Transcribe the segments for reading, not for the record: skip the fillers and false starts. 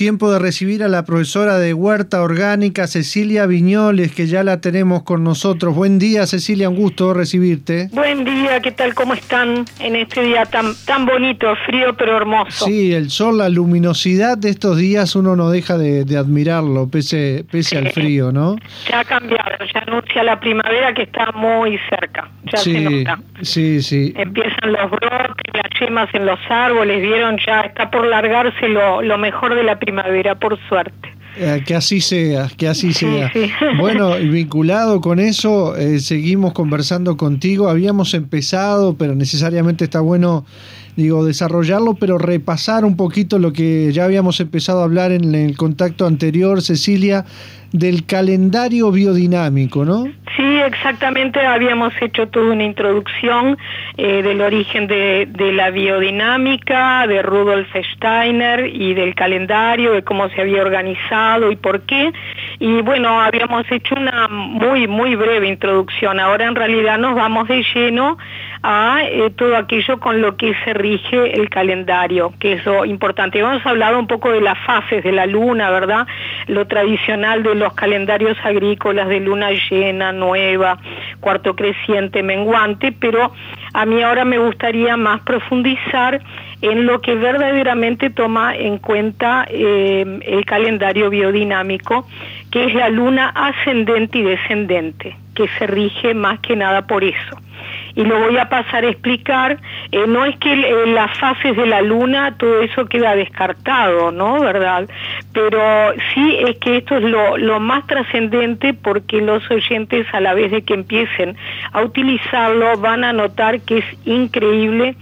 tiempo de recibir a la profesora de Huerta Orgánica, Cecilia Viñoles, que ya la tenemos con nosotros. Buen día, Cecilia, un gusto recibirte. Buen día, ¿qué tal? ¿Cómo están en este día tan bonito, frío pero hermoso? Sí, el sol, la luminosidad de estos días uno no deja de admirarlo, pese al frío, ¿no? Ya ha cambiado, ya anuncia la primavera que está muy cerca, ya se nota. Sí. Empiezan los brotes, las yemas en los árboles, vieron, ya está por largarse lo mejor de la primavera, por suerte. Que así sea, que así sea. Sí. Bueno, y vinculado con eso, seguimos conversando contigo. Habíamos empezado, pero necesariamente está bueno, desarrollarlo, pero repasar un poquito lo que ya habíamos empezado a hablar en el contacto anterior, Cecilia, del calendario biodinámico, ¿no? Sí, exactamente, habíamos hecho toda una introducción del origen de la biodinámica, de Rudolf Steiner y del calendario, de cómo se había organizado y por qué. Y bueno, habíamos hecho una muy breve introducción. Ahora en realidad nos vamos de lleno a todo aquello con lo que se rige el calendario, que es lo importante. Hemos hablado un poco de las fases de la luna, ¿verdad? Lo tradicional de los calendarios agrícolas de luna llena, nueva, cuarto creciente, menguante, pero a mí ahora me gustaría más profundizar en lo que verdaderamente toma en cuenta el calendario biodinámico, que es la luna ascendente y descendente, que se rige más que nada por eso. Y lo voy a pasar a explicar, no es que las fases de la luna, todo eso queda descartado, ¿no? ¿Verdad? Pero sí es que esto es lo más trascendente, porque los oyentes, a la vez de que empiecen a utilizarlo, van a notar que es increíble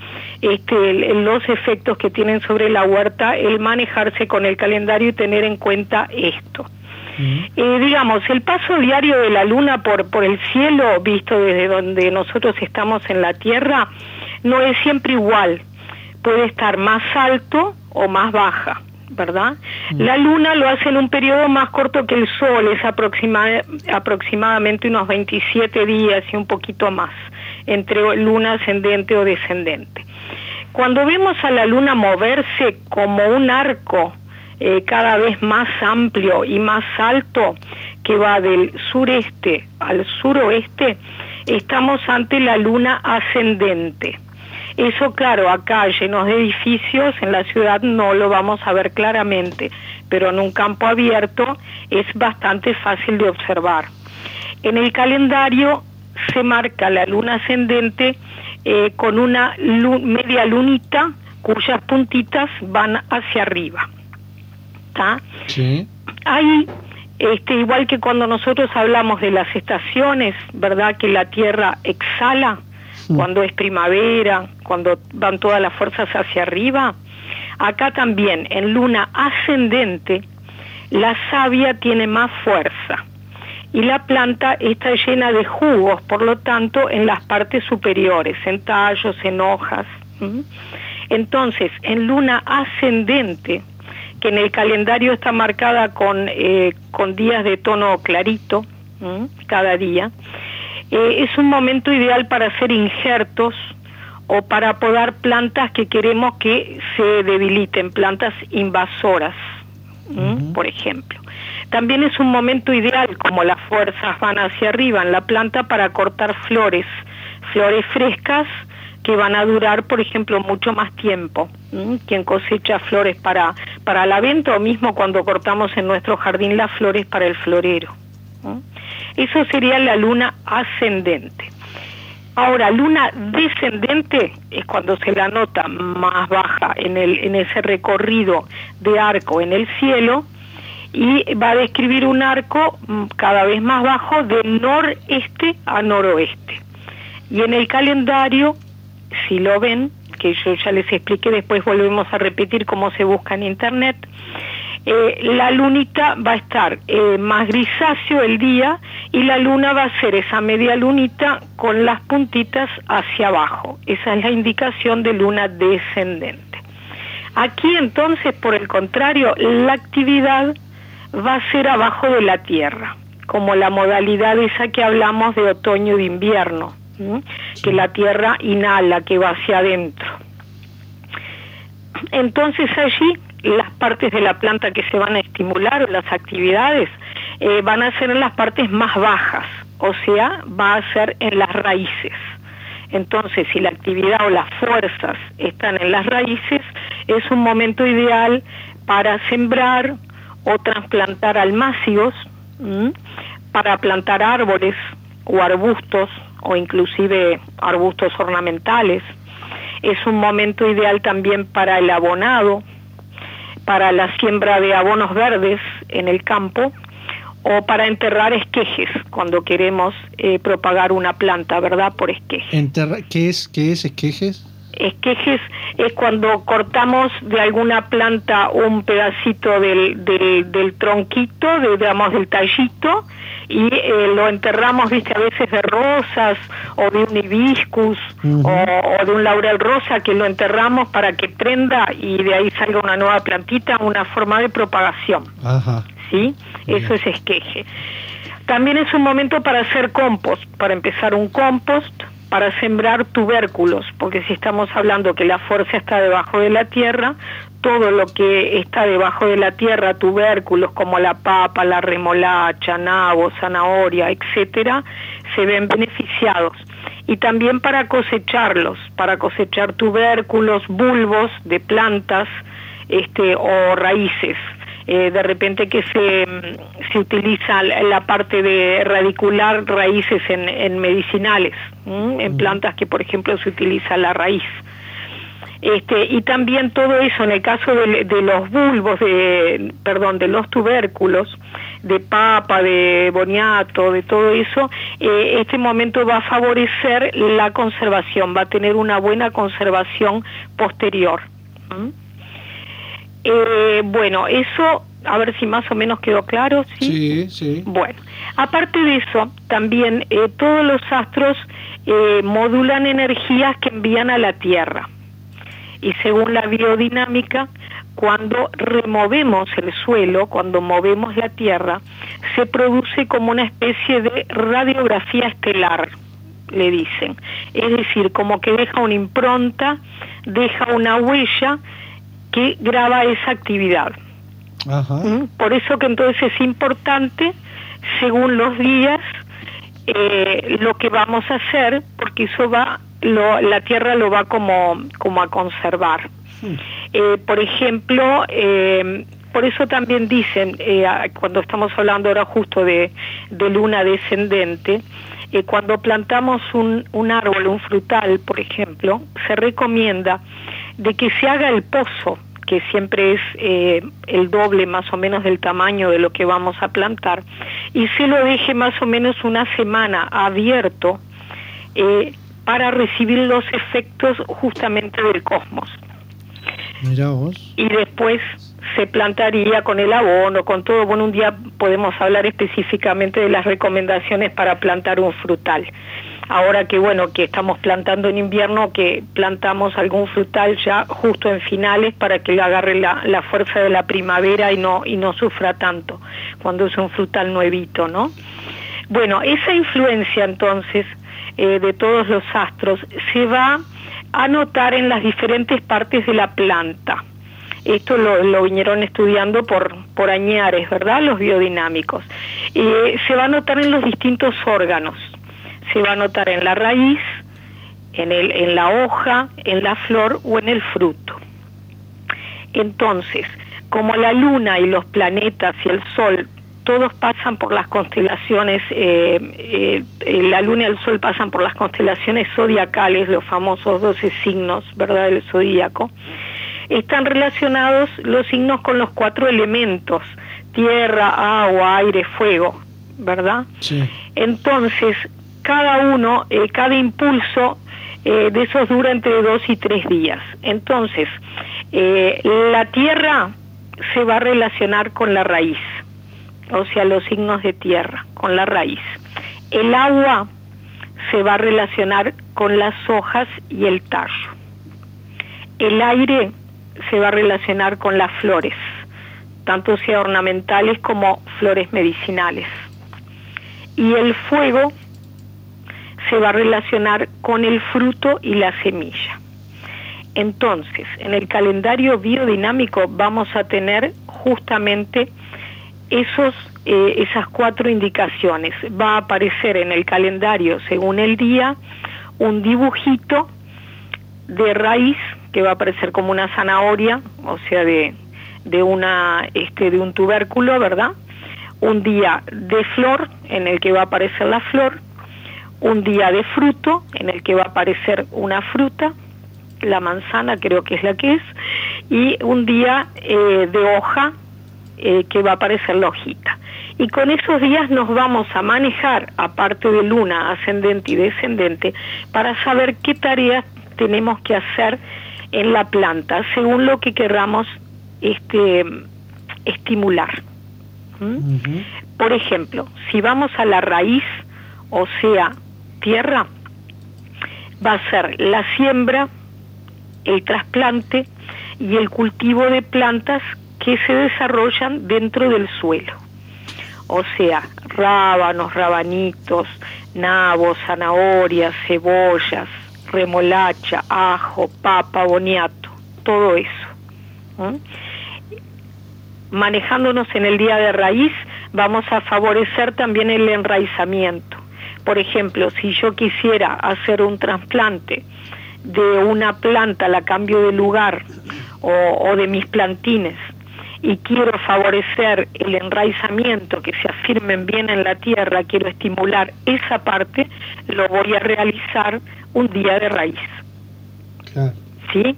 los efectos que tienen sobre la huerta el manejarse con el calendario y tener en cuenta esto. Digamos, el paso diario de la luna por el cielo, visto desde donde nosotros estamos en la Tierra, no es siempre igual. Puede estar más alto o más baja, ¿verdad? La luna lo hace en un periodo más corto que el sol, es aproximadamente unos 27 días y un poquito más, entre luna ascendente o descendente. Cuando vemos a la luna moverse como un arco, cada vez más amplio y más alto, que va del sureste al suroeste, estamos ante la luna ascendente. Eso, claro, acá llenos de edificios, en la ciudad no lo vamos a ver claramente, pero en un campo abierto es bastante fácil de observar. En el calendario se marca la luna ascendente con una media lunita cuyas puntitas van hacia arriba. ¿Está? Sí. Ahí, igual que cuando nosotros hablamos de las estaciones, ¿verdad? Que la Tierra exhala cuando es primavera, cuando van todas las fuerzas hacia arriba. Acá también, en luna ascendente, la savia tiene más fuerza y la planta está llena de jugos, por lo tanto, en las partes superiores, en tallos, en hojas. Entonces, en luna ascendente, que en el calendario está marcada con días de tono clarito, cada día, es un momento ideal para hacer injertos o para podar plantas que queremos que se debiliten, plantas invasoras, por ejemplo. También es un momento ideal, como las fuerzas van hacia arriba en la planta, para cortar flores frescas, que van a durar, por ejemplo, mucho más tiempo. Quien cosecha flores para la venta, o mismo cuando cortamos en nuestro jardín las flores para el florero. Eso sería la luna ascendente. Ahora, luna descendente es cuando se la nota más baja en ese recorrido de arco en el cielo, y va a describir un arco cada vez más bajo de noreste a noroeste. Y en el calendario, si lo ven, que yo ya les expliqué, después volvemos a repetir cómo se busca en internet, la lunita va a estar más grisáceo el día, y la luna va a ser esa media lunita con las puntitas hacia abajo. Esa es la indicación de luna descendente. Aquí entonces, por el contrario, la actividad va a ser abajo de la Tierra, como la modalidad esa que hablamos de otoño y de invierno, que la Tierra inhala, que va hacia adentro. Entonces allí las partes de la planta que se van a estimular, o las actividades, van a ser en las partes más bajas, o sea, va a ser en las raíces. Entonces, si la actividad o las fuerzas están en las raíces, es un momento ideal para sembrar o trasplantar almácigos, para plantar árboles o arbustos, o inclusive arbustos ornamentales. Es un momento ideal también para el abonado, para la siembra de abonos verdes en el campo, o para enterrar esquejes, cuando queremos propagar una planta, ¿verdad?, por esqueje. ¿Qué es esquejes? Esquejes es cuando cortamos de alguna planta un pedacito del tronquito, digamos del tallito, y lo enterramos, viste, a veces de rosas o de un hibiscus o de un laurel rosa, que lo enterramos para que prenda y de ahí salga una nueva plantita, una forma de propagación. Ajá. ¿Sí? Eso es esqueje. También es un momento para hacer compost, para empezar un compost, para sembrar tubérculos, porque si estamos hablando que la fuerza está debajo de la tierra, todo lo que está debajo de la tierra, tubérculos como la papa, la remolacha, nabo, zanahoria, etcétera, se ven beneficiados. Y también para cosecharlos, para cosechar tubérculos, bulbos de plantas, o raíces. De repente que se utiliza la parte de radicular raíces en medicinales, en plantas que por ejemplo se utiliza la raíz. Y también todo eso, en el caso de los bulbos, de los tubérculos, de papa, de boniato, de todo eso, este momento va a favorecer la conservación, va a tener una buena conservación posterior. Bueno, eso, a ver si más o menos quedó claro, ¿sí? Sí, sí. Bueno, aparte de eso, también todos los astros modulan energías que envían a la Tierra. Y según la biodinámica, cuando removemos el suelo, cuando movemos la Tierra, se produce como una especie de radiografía estelar, le dicen. Es decir, como que deja una impronta, deja una huella que graba esa actividad. Ajá. Por eso que entonces es importante, según los días, lo que vamos a hacer, porque eso la Tierra lo va como a conservar. Por ejemplo, por eso también dicen, cuando estamos hablando ahora justo de luna descendente, cuando plantamos un árbol, un frutal, por ejemplo, se recomienda de que se haga el pozo, que siempre es el doble más o menos del tamaño de lo que vamos a plantar, y se lo deje más o menos una semana abierto para recibir los efectos justamente del cosmos. Mirá vos. Y después se plantaría con el abono, con todo. Bueno, un día podemos hablar específicamente de las recomendaciones para plantar un frutal. Ahora que bueno, que estamos plantando en invierno, que plantamos algún frutal ya justo en finales para que le agarre la fuerza de la primavera y no sufra tanto cuando es un frutal nuevito, ¿no? Bueno, esa influencia entonces de todos los astros se va a notar en las diferentes partes de la planta. Esto lo vinieron estudiando por añares, ¿verdad?, los biodinámicos. Se va a notar en los distintos órganos. Se va a notar en la raíz, en la hoja, en la flor o en el fruto. Entonces, como la luna y los planetas y el sol, todos pasan por las constelaciones, la luna y el sol pasan por las constelaciones zodiacales, los famosos 12 signos, ¿verdad?, del zodíaco. Están relacionados los signos con los 4 elementos: tierra, agua, aire, fuego, ¿verdad? Sí. Entonces, cada impulso de esos dura entre 2 y 3 días. Entonces, la tierra se va a relacionar con la raíz, o sea, los signos de tierra, con la raíz. El agua se va a relacionar con las hojas y el tallo. El aire se va a relacionar con las flores, tanto sea ornamentales como flores medicinales. Y el fuego se va a relacionar con el fruto y la semilla. Entonces, en el calendario biodinámico vamos a tener justamente esas 4 indicaciones. Va a aparecer en el calendario, según el día, un dibujito de raíz que va a aparecer como una zanahoria, o sea, de un tubérculo, ¿verdad? Un día de flor, en el que va a aparecer la flor, un día de fruto, en el que va a aparecer una fruta, la manzana creo que es la que es, y un día de hoja, que va a aparecer la hojita. Y con esos días nos vamos a manejar, aparte de luna ascendente y descendente, para saber qué tareas tenemos que hacer en la planta, según lo que queramos estimular. Por ejemplo, si vamos a la raíz, o sea, tierra, va a ser la siembra, el trasplante y el cultivo de plantas que se desarrollan dentro del suelo. O sea, rábanos, rabanitos, nabos, zanahorias, cebollas, remolacha, ajo, papa, boniato, todo eso. Manejándonos en el día de raíz, vamos a favorecer también el enraizamiento. Por ejemplo, si yo quisiera hacer un trasplante de una planta, la cambio de lugar, o de mis plantines, y quiero favorecer el enraizamiento, que se afirmen bien en la tierra, quiero estimular esa parte, lo voy a realizar un día de raíz. Claro. ¿Sí?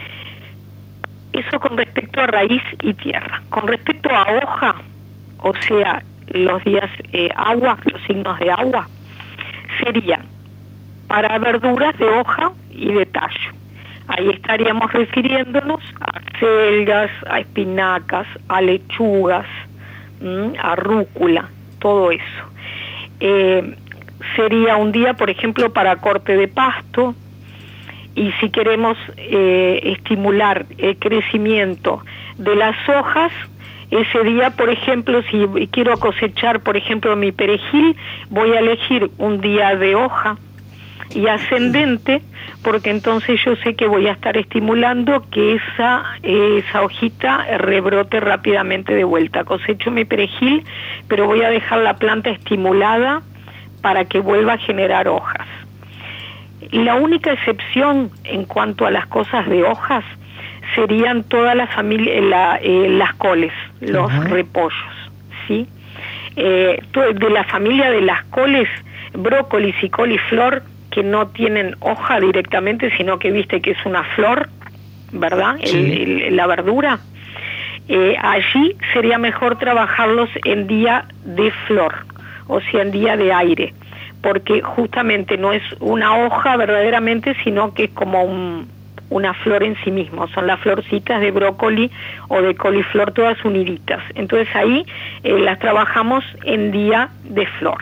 Eso con respecto a raíz y tierra. Con respecto a hoja, o sea, los días agua, los signos de agua, serían para verduras de hoja y de tallo. Ahí estaríamos refiriéndonos a selgas, a espinacas, a lechugas, a rúcula, todo eso. Sería un día, por ejemplo, para corte de pasto, y si queremos estimular el crecimiento de las hojas, ese día, por ejemplo, si quiero cosechar, por ejemplo, mi perejil, voy a elegir un día de hoja y ascendente, porque entonces yo sé que voy a estar estimulando que esa hojita rebrote rápidamente de vuelta. Cosecho mi perejil, pero voy a dejar la planta estimulada para que vuelva a generar hojas. La única excepción en cuanto a las cosas de hojas serían toda la familia, las coles, los repollos, ¿sí? De la familia de las coles, brócolis y coliflor, que no tienen hoja directamente, sino que viste que es una flor, ¿verdad? Sí. La verdura. Allí sería mejor trabajarlos en día de flor, o sea, en día de aire, porque justamente no es una hoja verdaderamente, sino que es como una flor en sí mismo. Son las florcitas de brócoli o de coliflor todas uniditas. Entonces ahí las trabajamos en día de flor.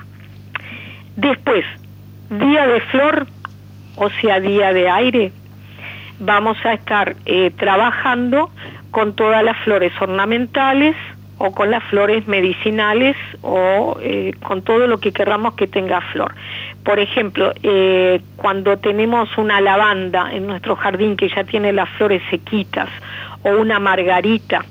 Después, día de flor, o sea, día de aire, vamos a estar trabajando con todas las flores ornamentales o con las flores medicinales o con todo lo que querramos que tenga flor. Por ejemplo, cuando tenemos una lavanda en nuestro jardín que ya tiene las flores sequitas, o una margarita,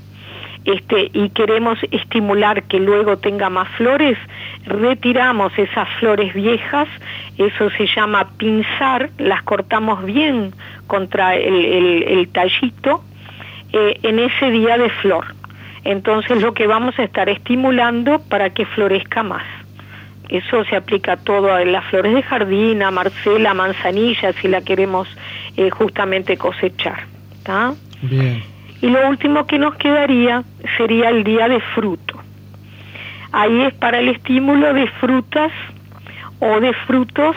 y queremos estimular que luego tenga más flores, retiramos esas flores viejas, eso se llama pinzar, las cortamos bien contra el tallito en ese día de flor. Entonces lo que vamos a estar estimulando para que florezca más. Eso se aplica todo a las flores de jardín, a marcela, manzanilla, si la queremos justamente cosechar. ¿Tá? Bien. Y lo último que nos quedaría sería el día de fruto. Ahí es para el estímulo de frutas o de frutos,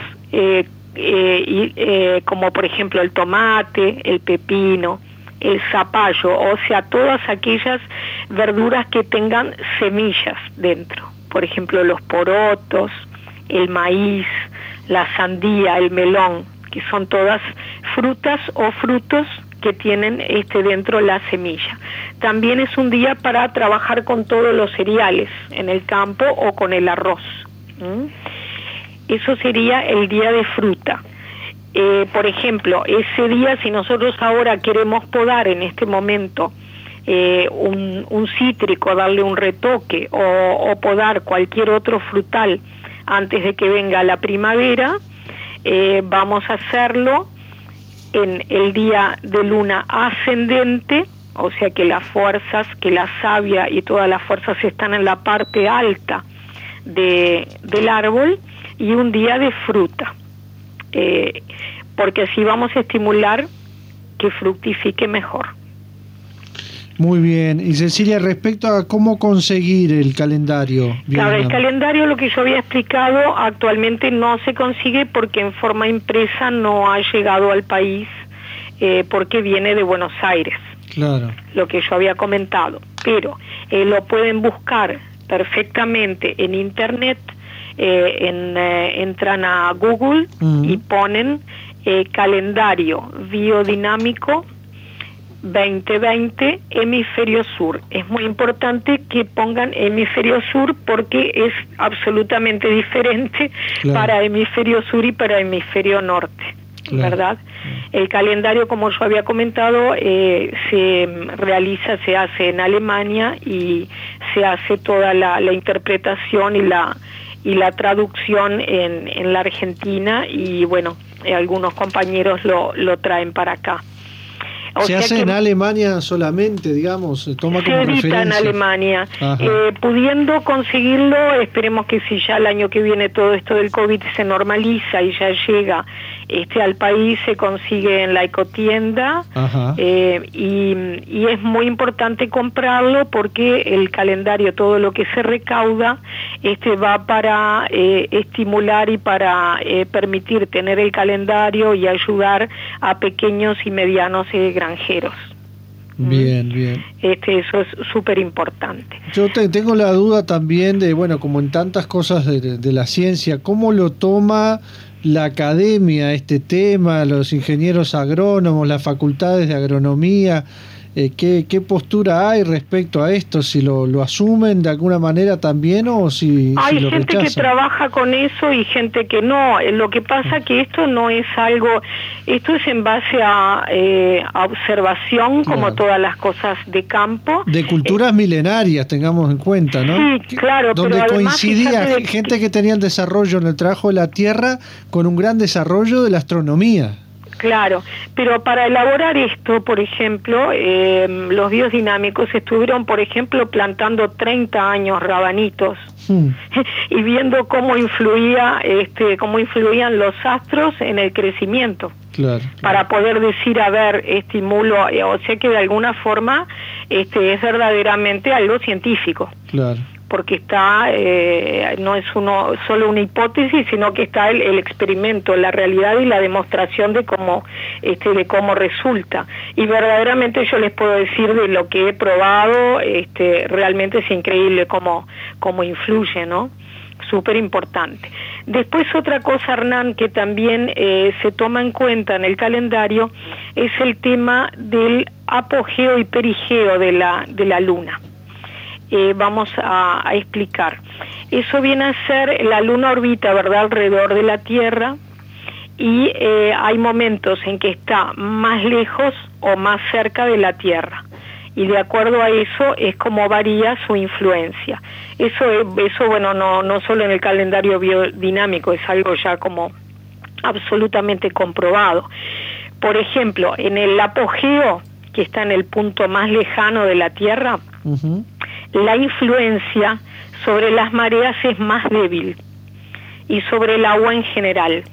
como por ejemplo el tomate, el pepino, el zapallo, o sea, todas aquellas verduras que tengan semillas dentro. Por ejemplo, los porotos, el maíz, la sandía, el melón, que son todas frutas o frutos que tienen dentro la semilla. También es un día para trabajar con todos los cereales en el campo o con el arroz. Eso sería el día de fruta. por ejemplo, ese día, si nosotros ahora queremos podar en este momento un cítrico, darle un retoque, o podar cualquier otro frutal antes de que venga la primavera, vamos a hacerlo en el día de luna ascendente, o sea que las fuerzas, que la savia y todas las fuerzas están en la parte alta del árbol, y un día de fruta, porque así vamos a estimular que fructifique mejor. Muy bien. Y Cecilia, respecto a cómo conseguir el calendario. Claro, el calendario, lo que yo había explicado, actualmente no se consigue porque en forma impresa no ha llegado al país, porque viene de Buenos Aires. Claro. Lo que yo había comentado. Pero lo pueden buscar perfectamente en internet, entran a Google y ponen calendario biodinámico 2020 hemisferio sur. Es muy importante que pongan hemisferio sur porque es absolutamente diferente, claro, para hemisferio sur y para hemisferio norte, claro, ¿verdad? El calendario, como yo había comentado, se hace en Alemania, y se hace toda la interpretación y la traducción en la Argentina, y bueno, algunos compañeros lo traen para acá. ¿Se hace en Alemania solamente, digamos? Se toma como referencia. Se edita en Alemania. Pudiendo conseguirlo, esperemos que si ya el año que viene todo esto del COVID se normaliza y ya llega al país, se consigue en la ecotienda, y es muy importante comprarlo porque el calendario, todo lo que se recauda, va para estimular y para permitir tener el calendario y ayudar a pequeños y medianos granjeros. Bien, bien. Eso es súper importante. Yo tengo la duda también de, bueno, como en tantas cosas de la ciencia, ¿cómo lo toma la academia este tema, los ingenieros agrónomos, las facultades de agronomía? ¿Qué postura hay respecto a esto? ¿Si lo asumen de alguna manera también o si hay lo gente rechazan? Que trabaja con eso y gente que no. Lo que pasa que esto no es algo, esto es en base a observación, como claro, todas las cosas de campo. De culturas milenarias, tengamos en cuenta, ¿no? Sí, claro. Donde pero coincidía gente que tenía el desarrollo en el trabajo de la tierra con un gran desarrollo de la astronomía. Claro, pero para elaborar esto, por ejemplo, los biodinámicos estuvieron, por ejemplo, plantando 30 años rabanitos y viendo cómo influían los astros en el crecimiento. Claro. Para poder decir, a ver, estimulo, o sea que de alguna forma es verdaderamente algo científico. Claro. Porque está, no es solo una hipótesis, sino que está el experimento, la realidad y la demostración de cómo resulta. Y verdaderamente yo les puedo decir de lo que he probado, realmente es increíble cómo influye, ¿no? Súper importante. Después otra cosa, Hernán, que también se toma en cuenta en el calendario, es el tema del apogeo y perigeo de la luna. Vamos a explicar. Eso viene a ser, la luna orbita, ¿verdad?, alrededor de la Tierra, y hay momentos en que está más lejos o más cerca de la Tierra, y de acuerdo a eso es como varía su influencia. Eso bueno, no solo en el calendario biodinámico, es algo ya como absolutamente comprobado. Por ejemplo, en el apogeo, que está en el punto más lejano de la Tierra, la influencia sobre las mareas es más débil, y sobre el agua en general.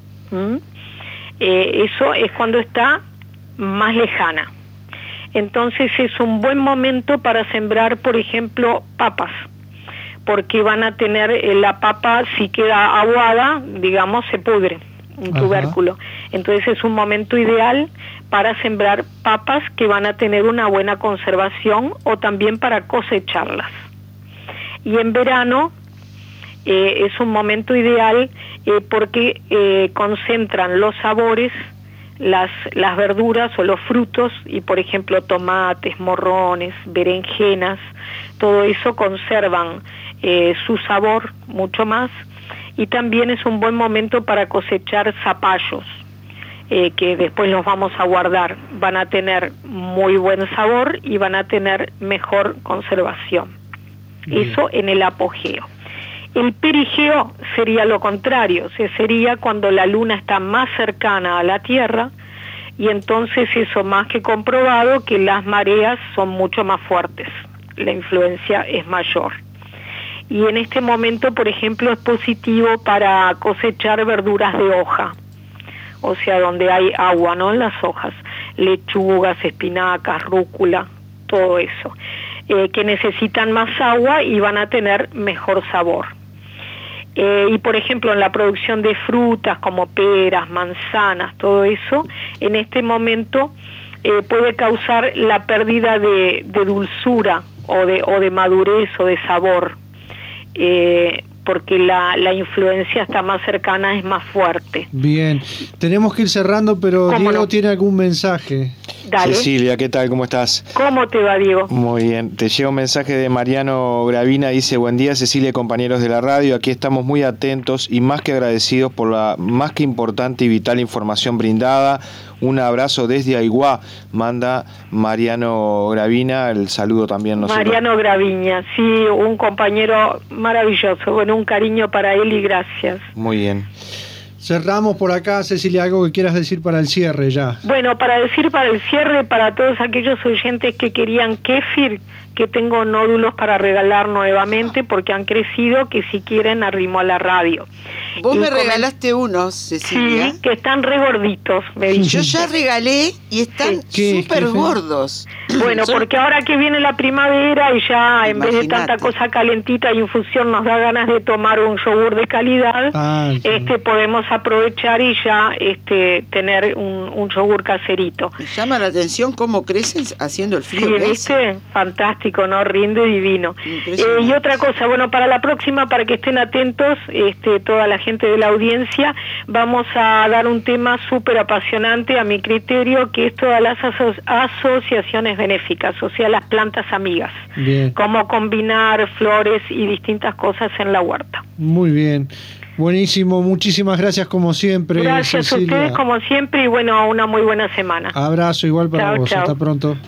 Eso es cuando está más lejana. Entonces es un buen momento para sembrar, por ejemplo, papas, porque van a tener la papa, si queda aguada, digamos, se pudre, un tubérculo. Entonces es un momento ideal para sembrar papas que van a tener una buena conservación, o también para cosecharlas. Y en verano es un momento ideal porque concentran los sabores, las verduras o los frutos, y por ejemplo tomates, morrones, berenjenas, todo eso conservan su sabor mucho más. Y también es un buen momento para cosechar zapallos. que después los vamos a guardar, van a tener muy buen sabor y van a tener mejor conservación. Bien. Eso en el apogeo. El perigeo sería lo contrario, o sea, sería cuando la luna está más cercana a la Tierra, y entonces eso más que comprobado que las mareas son mucho más fuertes, la influencia es mayor. Y en este momento, por ejemplo, es positivo para cosechar verduras de hoja, o sea, donde hay agua, ¿no?, en las hojas, lechugas, espinacas, rúcula, todo eso, que necesitan más agua y van a tener mejor sabor. Y por ejemplo en la producción de frutas como peras, manzanas, todo eso, en este momento puede causar la pérdida de dulzura o de madurez o de sabor, porque la influencia está más cercana, es más fuerte. Bien, tenemos que ir cerrando, pero Diego no tiene algún mensaje. Dale. Cecilia, ¿qué tal? ¿Cómo estás? ¿Cómo te va, Diego? Muy bien. Te llega un mensaje de Mariano Gravina, dice: buen día, Cecilia y compañeros de la radio. Aquí estamos muy atentos y más que agradecidos por la más que importante y vital información brindada. Un abrazo desde Aiguá, manda Mariano Gravina, el saludo también nosotros. Mariano Graviña, sí, un compañero maravilloso, bueno, un cariño para él y gracias. Muy bien. Cerramos por acá, Cecilia, algo que quieras decir para el cierre ya. Bueno, para decir para el cierre, para todos aquellos oyentes que querían kéfir, que tengo nódulos para regalar nuevamente porque han crecido, que si quieren arrimo a la radio. Vos me regalaste unos, Cecilia. Sí, que están re gorditos, me dijiste. Yo ya regalé y están súper gordos. Bueno, porque ahora que viene la primavera y ya en vez de tanta cosa calentita y infusión nos da ganas de tomar un yogur de calidad, podemos aprovechar y ya tener un yogur caserito. Me llama la atención cómo crecen haciendo el frío. Sí, ¿viste? Fantástico, ¿no? Rinde divino. Y otra cosa, bueno, para la próxima, para que estén atentos, toda la gente de la audiencia, vamos a dar un tema súper apasionante a mi criterio, que es todas las asociaciones benéficas, o sea, las plantas amigas. Bien. Cómo combinar flores y distintas cosas en la huerta. Muy bien. Buenísimo, muchísimas gracias como siempre. Gracias, Cecilia. A ustedes como siempre y bueno, una muy buena semana. Abrazo igual para vos, chao. Hasta pronto.